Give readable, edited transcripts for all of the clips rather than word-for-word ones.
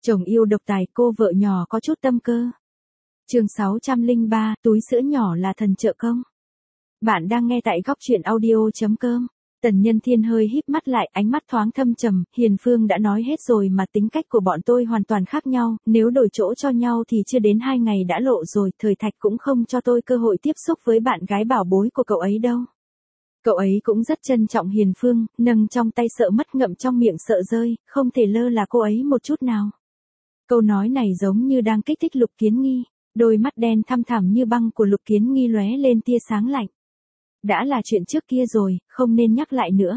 Chồng yêu độc tài, cô vợ nhỏ có chút tâm cơ. Chương 603, túi sữa nhỏ là thần trợ công. Bạn đang nghe tại góc truyện audio.com. Tần Nhân Thiên hơi híp mắt lại, ánh mắt thoáng thâm trầm, Hiền Phương đã nói hết rồi mà tính cách của bọn tôi hoàn toàn khác nhau, nếu đổi chỗ cho nhau thì chưa đến 2 ngày đã lộ rồi, Thời Thạch cũng không cho tôi cơ hội tiếp xúc với bạn gái bảo bối của cậu ấy đâu. Cậu ấy cũng rất trân trọng Hiền Phương, nâng trong tay sợ mất ngậm trong miệng sợ rơi, không thể lơ là cô ấy một chút nào. Câu nói này giống như đang kích thích Lục Kiến Nghi, đôi mắt đen thăm thẳm như băng của Lục Kiến Nghi lóe lên tia sáng lạnh. Đã là chuyện trước kia rồi, không nên nhắc lại nữa.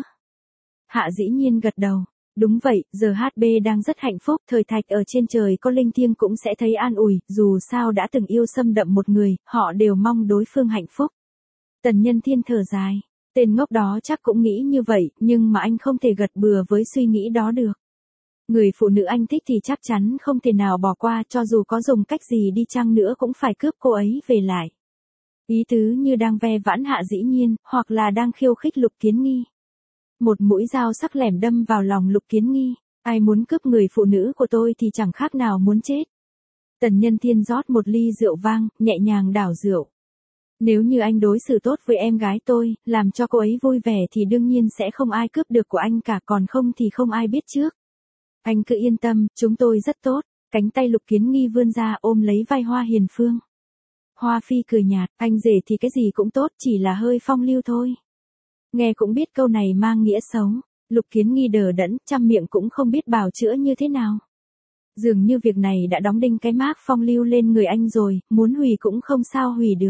Hạ Dĩ Nhiên gật đầu. Đúng vậy, giờ HB đang rất hạnh phúc, Thời Thạch ở trên trời có linh thiêng cũng sẽ thấy an ủi, dù sao đã từng yêu xâm đậm một người, họ đều mong đối phương hạnh phúc. Tần Nhân Thiên thở dài, tên ngốc đó chắc cũng nghĩ như vậy, nhưng mà anh không thể gật bừa với suy nghĩ đó được. Người phụ nữ anh thích thì chắc chắn không thể nào bỏ qua, cho dù có dùng cách gì đi chăng nữa cũng phải cướp cô ấy về lại. Ý tứ như đang ve vãn Hạ Dĩ Nhiên, hoặc là đang khiêu khích Lục Kiến Nghi. Một mũi dao sắc lẻm đâm vào lòng Lục Kiến Nghi, ai muốn cướp người phụ nữ của tôi thì chẳng khác nào muốn chết. Tần Nhân Thiên rót một ly rượu vang, nhẹ nhàng đảo rượu. Nếu như anh đối xử tốt với em gái tôi, làm cho cô ấy vui vẻ thì đương nhiên sẽ không ai cướp được của anh cả, còn không thì không ai biết trước. Anh cứ yên tâm, chúng tôi rất tốt. Cánh tay Lục Kiến Nghi vươn ra ôm lấy vai Hoa Hiền Phương. Hoa Phi cười nhạt, anh rể thì cái gì cũng tốt, chỉ là hơi phong lưu thôi. Nghe cũng biết câu này mang nghĩa xấu. Lục Kiến Nghi đờ đẫn, trăm miệng cũng không biết bào chữa như thế nào. Dường như việc này đã đóng đinh cái mác phong lưu lên người anh rồi, muốn hủy cũng không sao hủy được.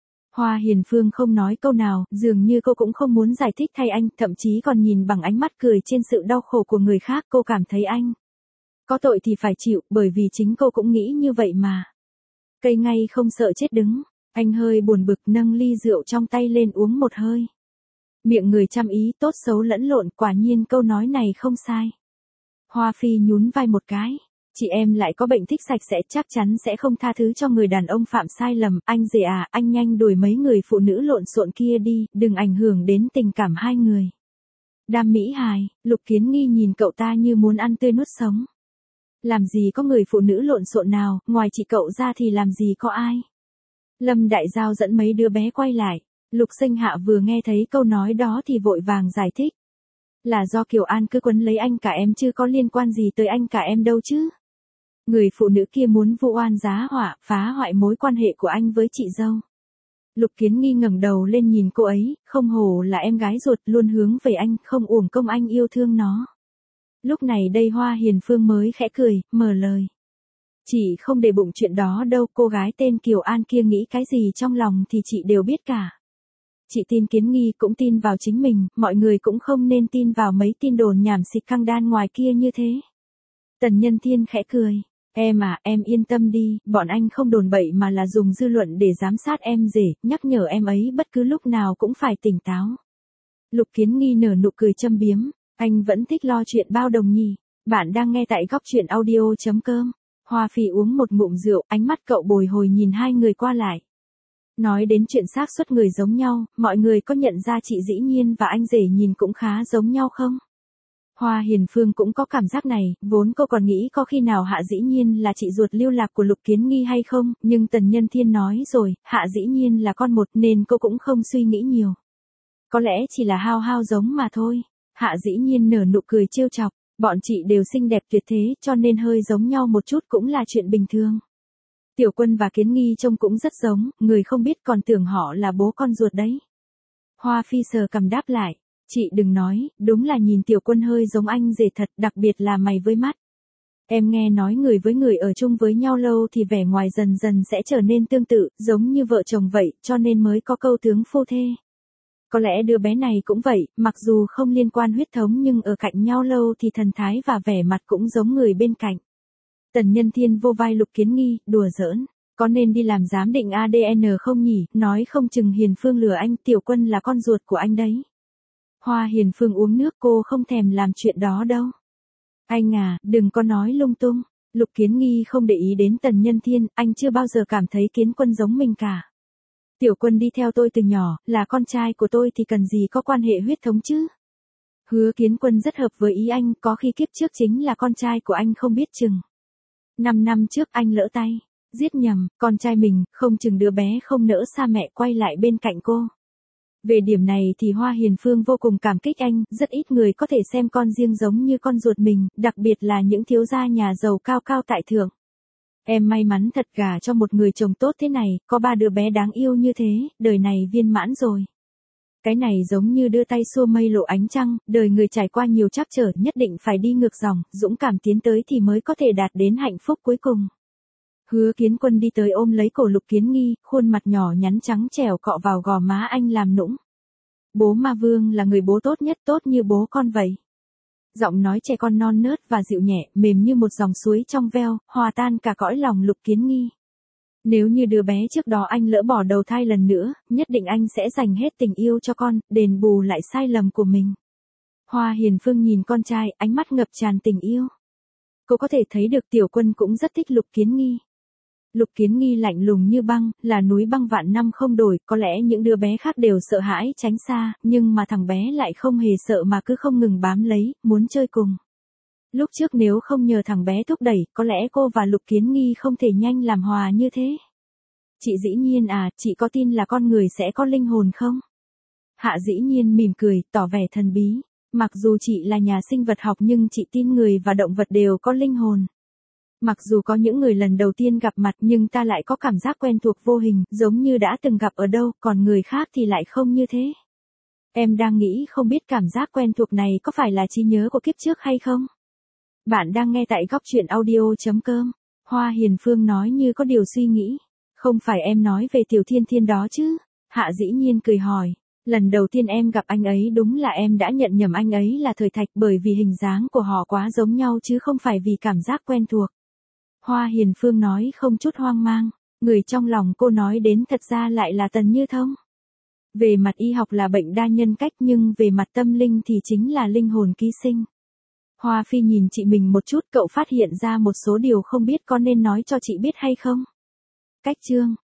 Hoa Hiền Phương không nói câu nào, dường như cô cũng không muốn giải thích thay anh, thậm chí còn nhìn bằng ánh mắt cười trên sự đau khổ của người khác, cô cảm thấy anh có tội thì phải chịu, bởi vì chính cô cũng nghĩ như vậy mà. Cây ngay không sợ chết đứng, anh hơi buồn bực nâng ly rượu trong tay lên uống một hơi. Miệng người trăm ý tốt xấu lẫn lộn, quả nhiên câu nói này không sai. Hoa Phi nhún vai một cái. Chị em lại có bệnh thích sạch sẽ, chắc chắn sẽ không tha thứ cho người đàn ông phạm sai lầm. Anh rể à, anh nhanh đuổi mấy người phụ nữ lộn xộn kia đi, đừng ảnh hưởng đến tình cảm hai người. Đam mỹ hài, Lục Kiến Nghi nhìn cậu ta như muốn ăn tươi nuốt sống. Làm gì có người phụ nữ lộn xộn nào, ngoài chị cậu ra thì làm gì có ai. Lâm Đại Giao dẫn mấy đứa bé quay lại. Lục Sinh Hạ vừa nghe thấy câu nói đó thì vội vàng giải thích. Là do Kiều An cứ quấn lấy anh cả em chứ có liên quan gì tới anh cả em đâu chứ. Người phụ nữ kia muốn vu oan giá họa, phá hoại mối quan hệ của anh với chị dâu. Lục Kiến Nghi ngẩng đầu lên nhìn cô ấy, không hổ là em gái ruột, luôn hướng về anh, không uổng công anh yêu thương nó. Lúc này đây Hoa Hiền Phương mới khẽ cười, mở lời. Chị không để bụng chuyện đó đâu, cô gái tên Kiều An kia nghĩ cái gì trong lòng thì chị đều biết cả. Chị tin Kiến Nghi cũng tin vào chính mình, mọi người cũng không nên tin vào mấy tin đồn nhảm xịt căng đan ngoài kia như thế. Tần Nhân Thiên khẽ cười. Em à, em yên tâm đi, bọn anh không đồn bậy mà là dùng dư luận để giám sát em rể, nhắc nhở em ấy bất cứ lúc nào cũng phải tỉnh táo. Lục Kiến Nghi nở nụ cười châm biếm, anh vẫn thích lo chuyện bao đồng nhỉ. Bạn đang nghe tại góc truyện audio.com. Hoa Phi uống một ngụm rượu, ánh mắt cậu bồi hồi nhìn hai người qua lại. Nói đến chuyện xác suất người giống nhau, mọi người có nhận ra chị Dĩ Nhiên và anh rể nhìn cũng khá giống nhau không? Hoa Hiền Phương cũng có cảm giác này, vốn cô còn nghĩ có khi nào Hạ Dĩ Nhiên là chị ruột lưu lạc của Lục Kiến Nghi hay không, nhưng Tần Nhân Thiên nói rồi, Hạ Dĩ Nhiên là con một nên cô cũng không suy nghĩ nhiều. Có lẽ chỉ là hao hao giống mà thôi. Hạ Dĩ Nhiên nở nụ cười trêu chọc, bọn chị đều xinh đẹp tuyệt thế cho nên hơi giống nhau một chút cũng là chuyện bình thường. Tiểu Quân và Kiến Nghi trông cũng rất giống, người không biết còn tưởng họ là bố con ruột đấy. Hoa Phi sờ cằm đáp lại. Chị đừng nói, đúng là nhìn Tiểu Quân hơi giống anh rể thật, đặc biệt là mày với mắt. Em nghe nói người với người ở chung với nhau lâu thì vẻ ngoài dần dần sẽ trở nên tương tự, giống như vợ chồng vậy, cho nên mới có câu tướng phu thê. Có lẽ đứa bé này cũng vậy, mặc dù không liên quan huyết thống nhưng ở cạnh nhau lâu thì thần thái và vẻ mặt cũng giống người bên cạnh. Tần Nhân Thiên vô vai Lục Kiến Nghi, đùa giỡn. Có nên đi làm giám định ADN không nhỉ, nói không chừng Hiền Phương lừa anh, Tiểu Quân là con ruột của anh đấy. Hoa Hiền Phương uống nước, cô không thèm làm chuyện đó đâu. Anh à, đừng có nói lung tung. Lục Kiến Nghi không để ý đến Tần Nhân Thiên, anh chưa bao giờ cảm thấy Kiến Quân giống mình cả. Tiểu Quân đi theo tôi từ nhỏ, là con trai của tôi thì cần gì có quan hệ huyết thống chứ. Hứa Kiến Quân rất hợp với ý anh, có khi kiếp trước chính là con trai của anh không biết chừng. 5 năm trước anh lỡ tay, giết nhầm, con trai mình, không chừng đứa bé không nỡ xa mẹ quay lại bên cạnh cô. Về điểm này thì Hoa Hiền Phương vô cùng cảm kích anh, rất ít người có thể xem con riêng giống như con ruột mình, đặc biệt là những thiếu gia nhà giàu cao cao tại thượng. Em may mắn thật gả cho một người chồng tốt thế này, có 3 đứa bé đáng yêu như thế, đời này viên mãn rồi. Cái này giống như đưa tay xua mây lộ ánh trăng, đời người trải qua nhiều trắc trở nhất định phải đi ngược dòng, dũng cảm tiến tới thì mới có thể đạt đến hạnh phúc cuối cùng. Hứa Kiến Quân đi tới ôm lấy cổ Lục Kiến Nghi, khuôn mặt nhỏ nhắn trắng trẻo cọ vào gò má anh làm nũng. Bố Ma Vương là người bố tốt nhất, tốt như bố con vậy. Giọng nói trẻ con non nớt và dịu nhẹ, mềm như một dòng suối trong veo, hòa tan cả cõi lòng Lục Kiến Nghi. Nếu như đứa bé trước đó anh lỡ bỏ đầu thai lần nữa, nhất định anh sẽ dành hết tình yêu cho con, đền bù lại sai lầm của mình. Hoa Hiền Phương nhìn con trai, ánh mắt ngập tràn tình yêu. Cô có thể thấy được Tiểu Quân cũng rất thích Lục Kiến Nghi. Lục Kiến Nghi lạnh lùng như băng, là núi băng vạn năm không đổi, có lẽ những đứa bé khác đều sợ hãi tránh xa, nhưng mà thằng bé lại không hề sợ mà cứ không ngừng bám lấy, muốn chơi cùng. Lúc trước nếu không nhờ thằng bé thúc đẩy, có lẽ cô và Lục Kiến Nghi không thể nhanh làm hòa như thế. Chị dĩ nhiên à, chị có tin là con người sẽ có linh hồn không? Hạ dĩ nhiên mỉm cười, tỏ vẻ thần bí. Mặc dù chị là nhà sinh vật học nhưng chị tin người và động vật đều có linh hồn. Mặc dù có những người lần đầu tiên gặp mặt nhưng ta lại có cảm giác quen thuộc vô hình, giống như đã từng gặp ở đâu, còn người khác thì lại không như thế. Em đang nghĩ không biết cảm giác quen thuộc này có phải là trí nhớ của kiếp trước hay không? Bạn đang nghe tại góc truyện audio.com. Hoa Hiền Phương nói như có điều suy nghĩ. Không phải em nói về Tiểu Thiên Thiên đó chứ? Hạ dĩ nhiên cười hỏi. Lần đầu tiên em gặp anh ấy đúng là em đã nhận nhầm anh ấy là Thời Thạch bởi vì hình dáng của họ quá giống nhau chứ không phải vì cảm giác quen thuộc. Hoa Hiền Phương nói không chút hoang mang. Người trong lòng cô nói đến thật ra lại là Tần Như Thông. Về mặt y học là bệnh đa nhân cách nhưng về mặt tâm linh thì chính là linh hồn ký sinh. Hoa Phi nhìn chị mình một chút, cậu phát hiện ra một số điều không biết có nên nói cho chị biết hay không? Cách chương